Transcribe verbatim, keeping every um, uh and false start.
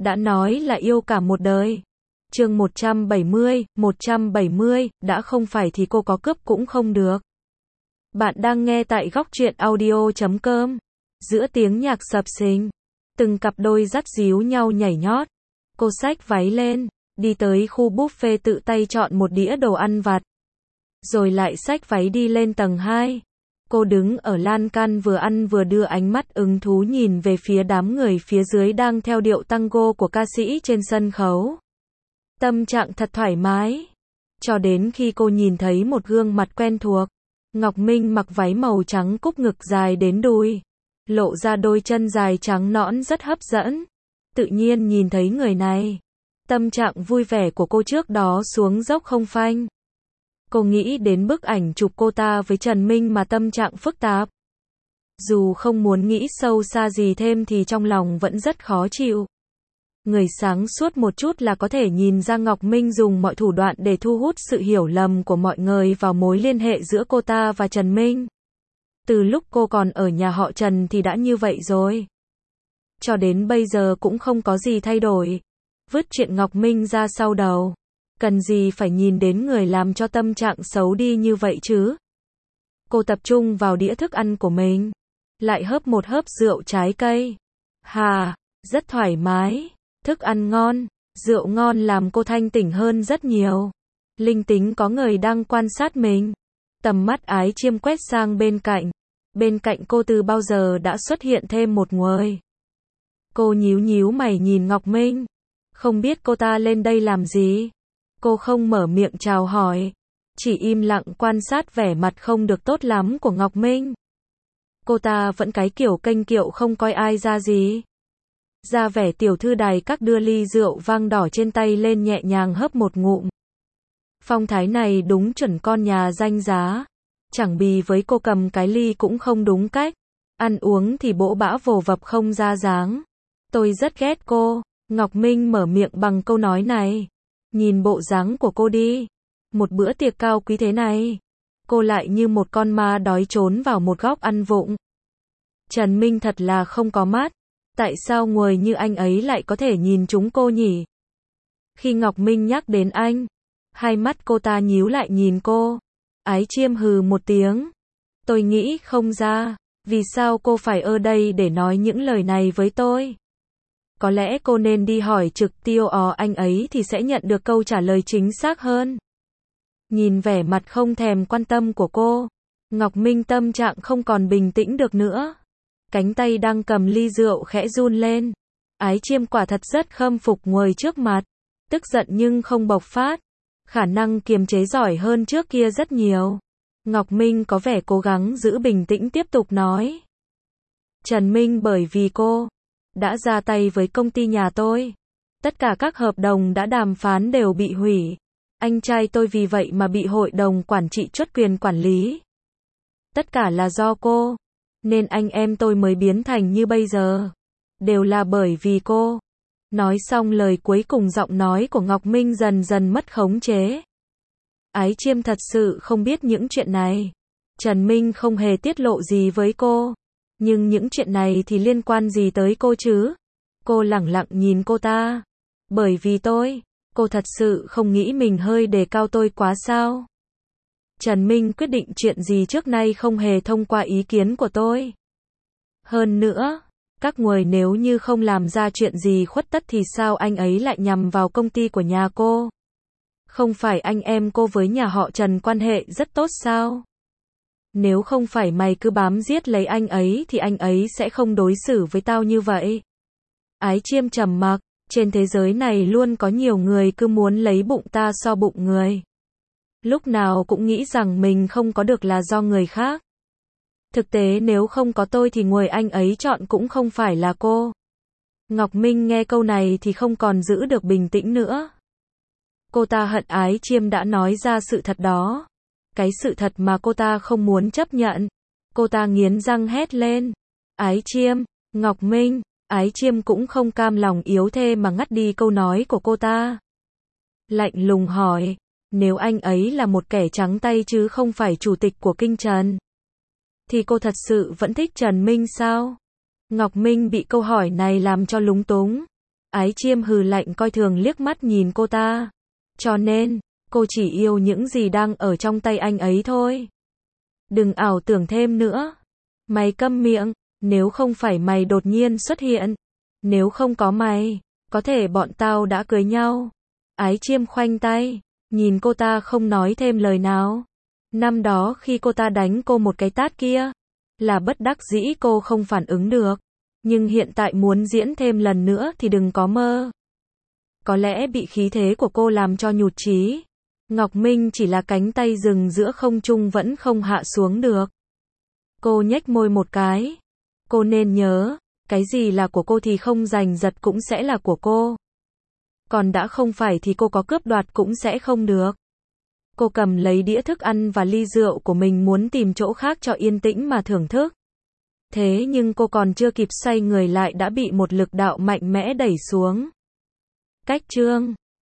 đã nói là yêu cả một đời. Chương một trăm bảy mươi, một trăm bảy mươi, đã không phải thì cô có cướp cũng không được. Bạn đang nghe tại góc truyện audio chấm com. Giữa tiếng nhạc sập sình, từng cặp đôi dắt díu nhau nhảy nhót. Cô xách váy lên, đi tới khu buffet tự tay chọn một đĩa đồ ăn vặt. Rồi lại xách váy đi lên tầng hai. Cô đứng ở lan can vừa ăn vừa đưa ánh mắt hứng thú nhìn về phía đám người phía dưới đang theo điệu tango của ca sĩ trên sân khấu. Tâm trạng thật thoải mái. Cho đến khi cô nhìn thấy một gương mặt quen thuộc. Ngọc Minh mặc váy màu trắng cúc ngực dài đến đùi, lộ ra đôi chân dài trắng nõn rất hấp dẫn. Tự nhiên nhìn thấy người này, tâm trạng vui vẻ của cô trước đó xuống dốc không phanh. Cô nghĩ đến bức ảnh chụp cô ta với Trần Minh mà tâm trạng phức tạp. Dù không muốn nghĩ sâu xa gì thêm thì trong lòng vẫn rất khó chịu. Người sáng suốt một chút là có thể nhìn ra Ngọc Minh dùng mọi thủ đoạn để thu hút sự hiểu lầm của mọi người vào mối liên hệ giữa cô ta và Trần Minh. Từ lúc cô còn ở nhà họ Trần thì đã như vậy rồi. Cho đến bây giờ cũng không có gì thay đổi. Vứt chuyện Ngọc Minh ra sau đầu. Cần gì phải nhìn đến người làm cho tâm trạng xấu đi như vậy chứ? Cô tập trung vào đĩa thức ăn của mình. Lại hớp một hớp rượu trái cây. Hà, rất thoải mái. Thức ăn ngon, rượu ngon làm cô thanh tỉnh hơn rất nhiều. Linh tính có người đang quan sát mình. Tầm mắt Ái Chiêm quét sang bên cạnh. Bên cạnh cô từ bao giờ đã xuất hiện thêm một người. Cô nhíu nhíu mày nhìn Ngọc Minh. Không biết cô ta lên đây làm gì. Cô không mở miệng chào hỏi. Chỉ im lặng quan sát vẻ mặt không được tốt lắm của Ngọc Minh. Cô ta vẫn cái kiểu kênh kiệu không coi ai ra gì. Ra vẻ tiểu thư đài các đưa ly rượu vang đỏ trên tay lên nhẹ nhàng hớp một ngụm. Phong thái này đúng chuẩn con nhà danh giá. Chẳng bì với cô cầm cái ly cũng không đúng cách. Ăn uống thì bỗ bã vồ vập không ra dáng. Tôi rất ghét cô. Ngọc Minh mở miệng bằng câu nói này. Nhìn bộ dáng của cô đi. Một bữa tiệc cao quý thế này. Cô lại như một con ma đói trốn vào một góc ăn vụng. Trần Minh thật là không có mắt. Tại sao người như anh ấy lại có thể nhìn chúng cô nhỉ? Khi Ngọc Minh nhắc đến anh, hai mắt cô ta nhíu lại nhìn cô. Ái Chiêm hừ một tiếng. Tôi nghĩ không ra, vì sao cô phải ở đây để nói những lời này với tôi? Có lẽ cô nên đi hỏi trực tiêu ó anh ấy thì sẽ nhận được câu trả lời chính xác hơn. Nhìn vẻ mặt không thèm quan tâm của cô, Ngọc Minh tâm trạng không còn bình tĩnh được nữa. Cánh tay đang cầm ly rượu khẽ run lên. Ái Chiêm quả thật rất khâm phục người trước mặt. Tức giận nhưng không bộc phát. Khả năng kiềm chế giỏi hơn trước kia rất nhiều. Ngọc Minh có vẻ cố gắng giữ bình tĩnh tiếp tục nói. Trần Minh bởi vì cô đã ra tay với công ty nhà tôi. Tất cả các hợp đồng đã đàm phán đều bị hủy. Anh trai tôi vì vậy mà bị hội đồng quản trị truất quyền quản lý. Tất cả là do cô. Nên anh em tôi mới biến thành như bây giờ. Đều là bởi vì cô. Nói xong lời cuối cùng giọng nói của Ngọc Minh dần dần mất khống chế. Ái Chiêm thật sự không biết những chuyện này. Trần Minh không hề tiết lộ gì với cô. Nhưng những chuyện này thì liên quan gì tới cô chứ? Cô lẳng lặng nhìn cô ta. Bởi vì tôi, cô thật sự không nghĩ mình hơi đề cao tôi quá sao? Trần Minh quyết định chuyện gì trước nay không hề thông qua ý kiến của tôi. Hơn nữa, các người nếu như không làm ra chuyện gì khuất tất thì sao anh ấy lại nhằm vào công ty của nhà cô? Không phải anh em cô với nhà họ Trần quan hệ rất tốt sao? Nếu không phải mày cứ bám giết lấy anh ấy thì anh ấy sẽ không đối xử với tao như vậy. Ái Chiêm trầm mặc, trên thế giới này luôn có nhiều người cứ muốn lấy bụng ta so bụng người. Lúc nào cũng nghĩ rằng mình không có được là do người khác. Thực tế nếu không có tôi thì người anh ấy chọn cũng không phải là cô. Ngọc Minh nghe câu này thì không còn giữ được bình tĩnh nữa. Cô ta hận Ái Chiêm đã nói ra sự thật đó. Cái sự thật mà cô ta không muốn chấp nhận. Cô ta nghiến răng hét lên. Ái Chiêm, Ngọc Minh, Ái Chiêm cũng không cam lòng yếu thế mà ngắt đi câu nói của cô ta. Lạnh lùng hỏi. Nếu anh ấy là một kẻ trắng tay chứ không phải chủ tịch của Kinh Trần, thì cô thật sự vẫn thích Trần Minh sao? Ngọc Minh bị câu hỏi này làm cho lúng túng. Ái Chiêm hừ lạnh coi thường liếc mắt nhìn cô ta. Cho nên, cô chỉ yêu những gì đang ở trong tay anh ấy thôi. Đừng ảo tưởng thêm nữa. Mày câm miệng, nếu không phải mày đột nhiên xuất hiện. Nếu không có mày, có thể bọn tao đã cưới nhau. Ái Chiêm khoanh tay, nhìn cô ta không nói thêm lời nào. Năm đó khi cô ta đánh cô một cái tát kia, là bất đắc dĩ cô không phản ứng được. Nhưng hiện tại muốn diễn thêm lần nữa thì đừng có mơ. Có lẽ bị khí thế của cô làm cho nhụt chí. Ngọc Minh chỉ là cánh tay dừng giữa không trung vẫn không hạ xuống được. Cô nhếch môi một cái. Cô nên nhớ, cái gì là của cô thì không giành giật cũng sẽ là của cô. Còn đã không phải thì cô có cướp đoạt cũng sẽ không được. Cô cầm lấy đĩa thức ăn và ly rượu của mình muốn tìm chỗ khác cho yên tĩnh mà thưởng thức. Thế nhưng cô còn chưa kịp xoay người lại đã bị một lực đạo mạnh mẽ đẩy xuống. Cách chương